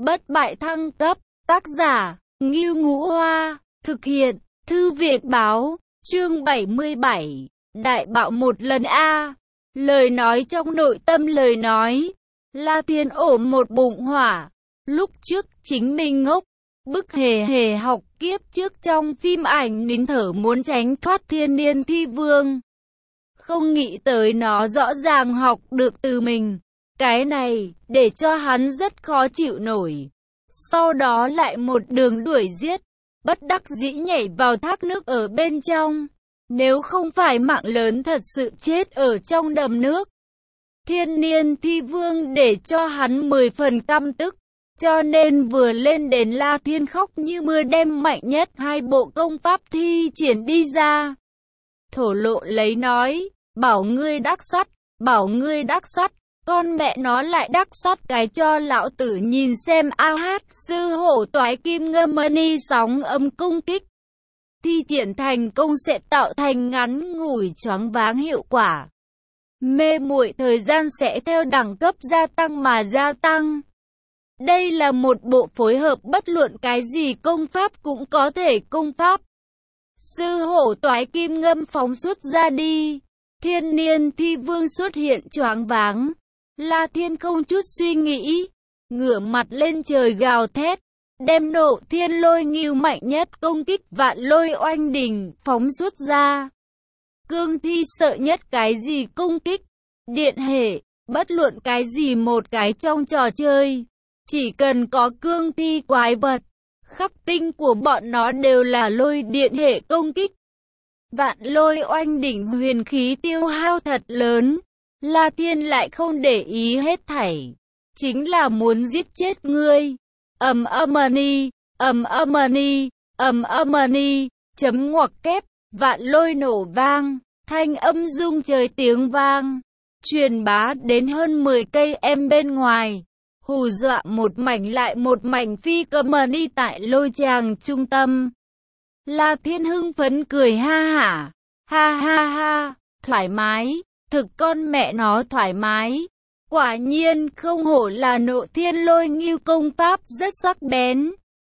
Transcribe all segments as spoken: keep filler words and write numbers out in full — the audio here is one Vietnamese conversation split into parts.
bất bại thăng cấp, tác giả, Ngưu Ngũ Hoa, thực hiện, Thư viện báo, chương bảy mươi bảy, đại bạo một lần a. Lời nói trong nội tâm lời nói, La Thiên ổm một bụng hỏa, lúc trước chính mình ngốc, bức hề hề học kiếp trước trong phim ảnh nín thở muốn tránh thoát thiên niên thi vương. Không nghĩ tới nó rõ ràng học được từ mình, cái này, để cho hắn rất khó chịu nổi. Sau đó lại một đường đuổi giết, bất đắc dĩ nhảy vào thác nước ở bên trong. Nếu không phải mạng lớn thật sự chết ở trong đầm nước. Thiên niên thi vương để cho hắn mười phần căm tức. Cho nên vừa lên đến La Thiên khóc như mưa đem mạnh nhất hai bộ công pháp thi triển đi ra. Thổ lộ lấy nói, bảo ngươi đắc sắt, bảo ngươi đắc sắt, con mẹ nó lại đắc sắt cái cho lão tử nhìn xem a hát sư hổ toái kim ngâm mani sóng âm công kích. Thi triển thành công sẽ tạo thành ngắn ngủi choáng váng hiệu quả. Mê muội thời gian sẽ theo đẳng cấp gia tăng mà gia tăng. Đây là một bộ phối hợp bất luận cái gì công pháp cũng có thể công pháp. Sư hổ toái kim ngâm phóng xuất ra đi. Thiên niên thi vương xuất hiện choáng váng. La Thiên không chút suy nghĩ, ngửa mặt lên trời gào thét, đem nộ thiên lôi ngưu mạnh nhất công kích vạn lôi oanh đỉnh phóng xuất ra. Cương thi sợ nhất cái gì công kích, điện hệ, bất luận cái gì một cái trong trò chơi. Chỉ cần có cương thi quái vật, khắp tinh của bọn nó đều là lôi điện hệ công kích. Vạn lôi oanh đỉnh huyền khí tiêu hao thật lớn. La Thiên lại không để ý hết thảy, chính là muốn giết chết ngươi. Ầm âm-ni, ầm âm-ni, ầm âm-ni, chấm ngoặc kép, vạn lôi nổ vang, thanh âm rung trời tiếng vang, truyền bá đến hơn mười cây em bên ngoài, hù dọa một mảnh lại một mảnh phi cơ mani tại lôi tràng trung tâm. La Thiên hưng phấn cười ha hả, ha ha ha, thoải mái. Thực con mẹ nó thoải mái. Quả nhiên không hổ là nộ thiên lôi ngưu công pháp rất sắc bén.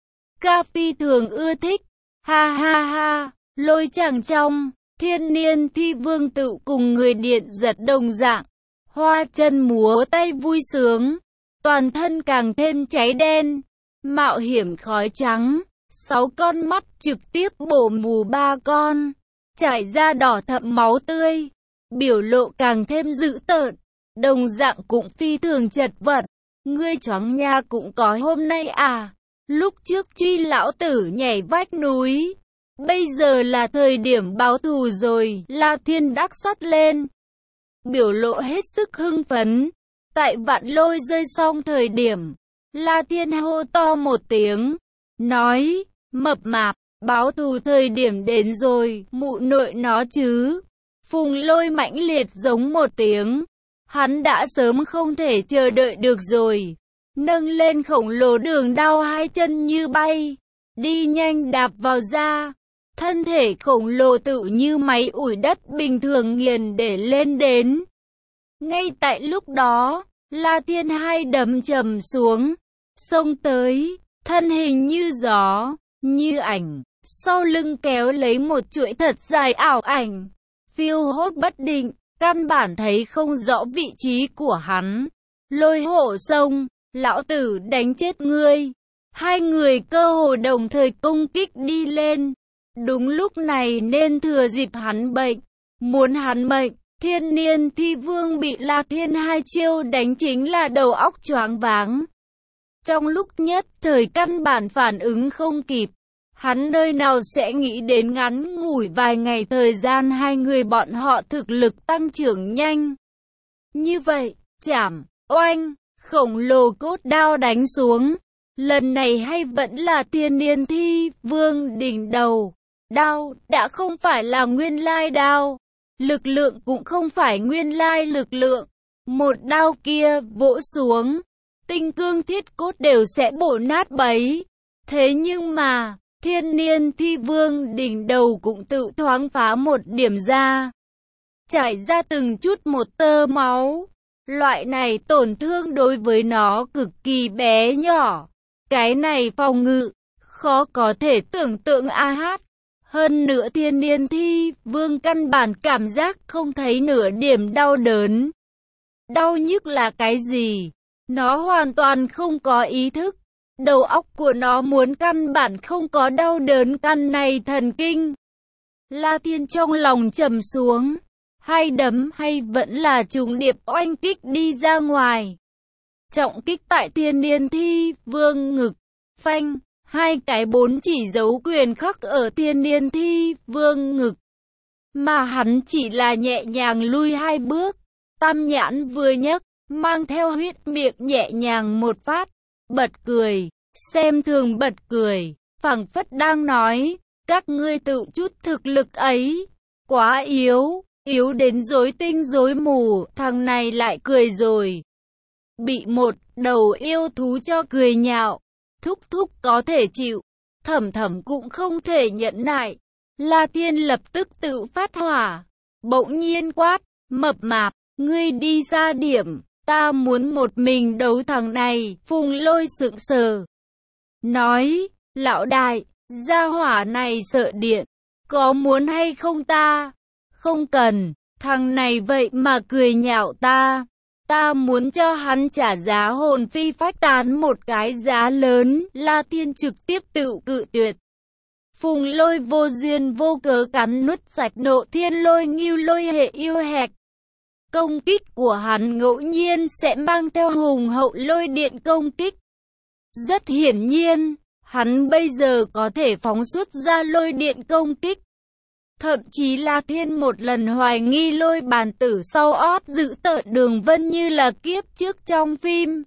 Ca phi thường ưa thích. Ha ha ha. Lôi chàng trong. Thiên niên thi vương tự cùng người điện giật đồng dạng. Hoa chân múa tay vui sướng. Toàn thân càng thêm cháy đen. Mạo hiểm khói trắng. Sáu con mắt trực tiếp bổ mù ba con. Chảy ra đỏ thẫm máu tươi. Biểu lộ càng thêm dữ tợn, đồng dạng cũng phi thường chật vật. Ngươi choáng nha cũng có hôm nay à? Lúc trước truy lão tử nhảy vách núi, bây giờ là thời điểm báo thù rồi. La Thiên đắc sắt lên, biểu lộ hết sức hưng phấn. Tại vạn lôi rơi xong thời điểm, La Thiên hô to một tiếng, nói, mập mạp, báo thù thời điểm đến rồi, mụ nội nó chứ. Phùng lôi mãnh liệt giống một tiếng. Hắn đã sớm không thể chờ đợi được rồi. Nâng lên khổng lồ đường đao hai chân như bay. Đi nhanh đạp vào ra. Thân thể khổng lồ tự như máy ủi đất bình thường nghiền để lên đến. Ngay tại lúc đó, La Thiên hai đấm trầm xuống. Xông tới, thân hình như gió, như ảnh. Sau lưng kéo lấy một chuỗi thật dài ảo ảnh. Phiêu hốt bất định, căn bản thấy không rõ vị trí của hắn. Lôi hổ sông, lão tử đánh chết ngươi. Hai người cơ hồ đồng thời công kích đi lên. Đúng lúc này nên thừa dịp hắn bệnh. Muốn hắn bệnh, thiên niên thi vương bị La Thiên hai chiêu đánh chính là đầu óc choáng váng. Trong lúc nhất thời căn bản phản ứng không kịp. Hắn nơi nào sẽ nghĩ đến ngắn ngủi vài ngày thời gian hai người bọn họ thực lực tăng trưởng nhanh. Như vậy, chảm, oanh, khổng lồ cốt đao đánh xuống. Lần này hay vẫn là thiên niên thi vương đỉnh đầu. Đao đã không phải là nguyên lai đao. Lực lượng cũng không phải nguyên lai lực lượng. Một đao kia vỗ xuống, tinh cương thiết cốt đều sẽ bổ nát bấy. Thế nhưng mà thiên niên thi vương đỉnh đầu cũng tự thoáng phá một điểm ra. Chảy ra từng chút một tơ máu. Loại này tổn thương đối với nó cực kỳ bé nhỏ. Cái này phòng ngự, khó có thể tưởng tượng a hát. Hơn nữa Thiên Niên Thi Vương căn bản cảm giác không thấy nửa điểm đau đớn. Đau nhức là cái gì? Nó hoàn toàn không có ý thức. Đầu óc của nó muốn căn bản không có đau đớn căn này thần kinh. La Thiên trong lòng trầm xuống. Hay đấm hay vẫn là trùng điệp oanh kích đi ra ngoài. Trọng kích tại Thiên Niên Thi Vương ngực. Phanh. Hai cái bốn chỉ dấu quyền khắc ở Thiên Niên Thi Vương ngực. Mà hắn chỉ là nhẹ nhàng lui hai bước. Tam nhãn vừa nhấc, mang theo huyết miệng nhẹ nhàng một phát. Bật cười, xem thường bật cười, phảng phất đang nói, các ngươi tự chút thực lực ấy, quá yếu, yếu đến rối tinh rối mù, thằng này lại cười rồi. Bị một đầu yêu thú cho cười nhạo, thúc thúc có thể chịu, thẩm thẩm cũng không thể nhẫn nại. La Thiên lập tức tự phát hỏa, bỗng nhiên quát, mập mạp, ngươi đi ra điểm. Ta muốn một mình đấu thằng này, Phùng Lôi sững sờ. Nói, lão đại, gia hỏa này sợ điện, có muốn hay không ta? Không cần, thằng này vậy mà cười nhạo ta. Ta muốn cho hắn trả giá hồn phi phách tán một cái giá lớn. La Thiên trực tiếp tự cự tuyệt. Phùng Lôi vô duyên vô cớ cắn nuốt sạch Nộ Thiên Lôi Ngưu Lôi hệ yêu hẹt. Công kích của hắn ngẫu nhiên sẽ mang theo hùng hậu lôi điện công kích. Rất hiển nhiên, hắn bây giờ có thể phóng xuất ra lôi điện công kích. Thậm chí La Thiên một lần hoài nghi lôi bàn tử sau ót giữ tợn Đường Vân như là kiếp trước trong phim.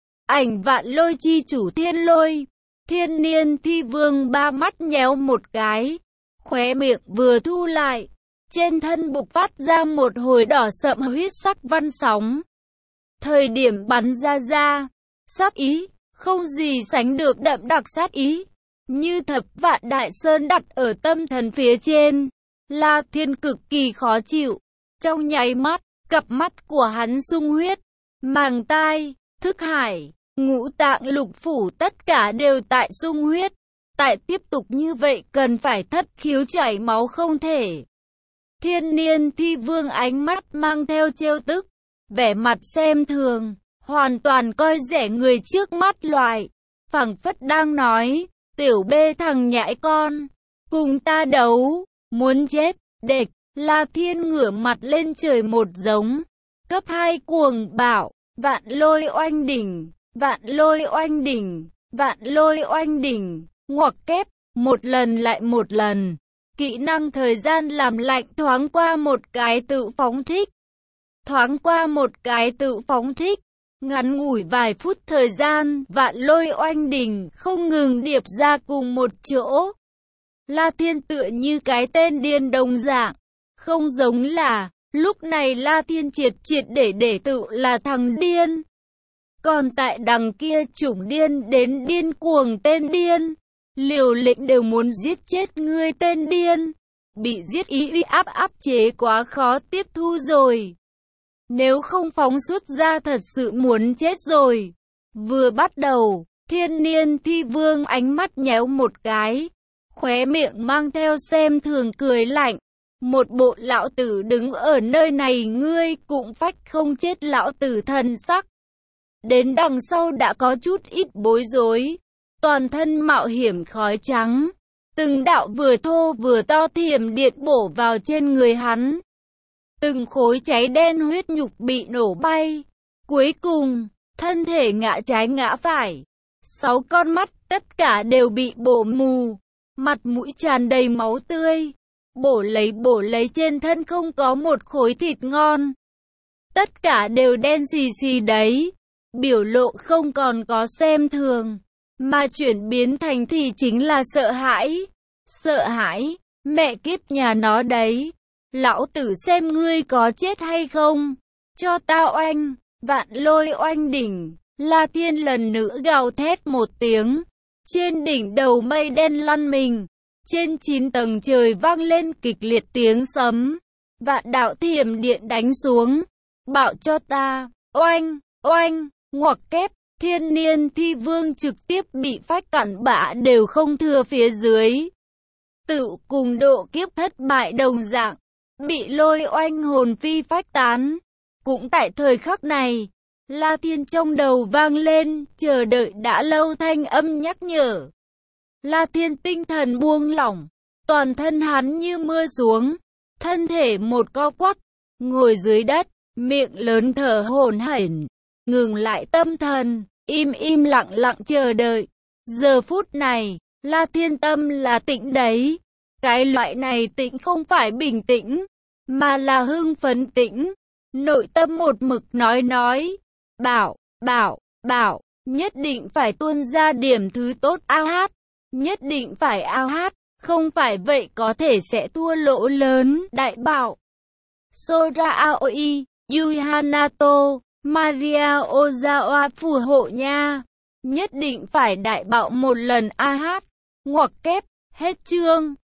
Ảnh Vạn Lôi chi chủ Thiên Lôi. Thiên Niên Thi Vương ba mắt nhéo một cái, khóe miệng vừa thu lại. Trên thân bộc phát ra một hồi đỏ sậm huyết sắc văn sóng. Thời điểm bắn ra ra, sát ý, không gì sánh được đậm đặc sát ý. Như thập vạn đại sơn đặt ở tâm thần phía trên. La Thiên cực kỳ khó chịu. Trong nháy mắt, cặp mắt của hắn sung huyết. Màng tai, thức hải, ngũ tạng lục phủ tất cả đều tại sung huyết. Tại tiếp tục như vậy cần phải thất khiếu chảy máu không thể. Thiên Niên Thi Vương ánh mắt mang theo trêu tức, vẻ mặt xem thường, hoàn toàn coi rẻ người trước mắt loại, phảng phất đang nói, tiểu bê thằng nhãi con, cùng ta đấu, muốn chết, địch. La Thiên ngửa mặt lên trời một giống, cấp hai cuồng bạo, vạn lôi oanh đỉnh, vạn lôi oanh đỉnh, vạn lôi oanh đỉnh, ngoặc kép, một lần lại một lần. Kỹ năng thời gian làm lạnh thoáng qua một cái tự phóng thích. Thoáng qua một cái tự phóng thích. Ngắn ngủi vài phút thời gian, vạn lôi oanh đỉnh không ngừng điệp ra cùng một chỗ. La Thiên tựa như cái tên điên đồng dạng. Không giống là, lúc này La Thiên triệt triệt để để tự là thằng điên. Còn tại đằng kia chủng điên đến điên cuồng tên điên. Liều lĩnh đều muốn giết chết ngươi tên điên. Bị giết ý uy áp áp chế quá khó tiếp thu rồi. Nếu không phóng xuất ra thật sự muốn chết rồi. Vừa bắt đầu, Thiên Niên Thi Vương ánh mắt nhéo một cái. Khóe miệng mang theo xem thường cười lạnh. Một bộ lão tử đứng ở nơi này ngươi cũng phách không chết lão tử thần sắc. Đến đằng sau đã có chút ít bối rối. Toàn thân mạo hiểm khói trắng, từng đạo vừa thô vừa to thiểm điện bổ vào trên người hắn. Từng khối cháy đen huyết nhục bị nổ bay. Cuối cùng, thân thể ngã trái ngã phải. Sáu con mắt tất cả đều bị bổ mù, mặt mũi tràn đầy máu tươi. Bổ lấy bổ lấy trên thân không có một khối thịt ngon. Tất cả đều đen xì xì đấy. Biểu lộ không còn có xem thường. Mà chuyển biến thành thì chính là sợ hãi. Sợ hãi, mẹ kiếp nhà nó đấy. Lão tử xem ngươi có chết hay không. Cho tao oanh, vạn lôi oanh đỉnh. La Thiên lần nữa gào thét một tiếng. Trên đỉnh đầu mây đen lăn mình. Trên chín tầng trời vang lên kịch liệt tiếng sấm. Vạn đạo thiểm điện đánh xuống. Bảo cho ta, oanh, oanh, ngoặc kép. Thiên Niên Thi Vương trực tiếp bị phách cặn bã đều không thừa phía dưới. Tự cùng độ kiếp thất bại đồng dạng, bị lôi oanh hồn phi phách tán. Cũng tại thời khắc này, La Thiên trong đầu vang lên, chờ đợi đã lâu thanh âm nhắc nhở. La Thiên tinh thần buông lỏng, toàn thân hắn như mưa xuống, thân thể một co quắp, ngồi dưới đất, miệng lớn thở hổn hển, ngừng lại tâm thần, im im lặng lặng chờ đợi. Giờ phút này, La Thiên tâm là tĩnh đấy. Cái loại này tĩnh không phải bình tĩnh, mà là hưng phấn tĩnh. Nội tâm một mực nói nói, bảo, bảo, bảo, nhất định phải tuôn ra điểm thứ tốt ao hát, nhất định phải ao hát, không phải vậy có thể sẽ thua lỗ lớn. Đại bảo, Sora Aoi, Yui Hanato, Maria Ozawa phù hộ nha, nhất định phải đại bạo một lần a hát, ngoặc kép, hết chương.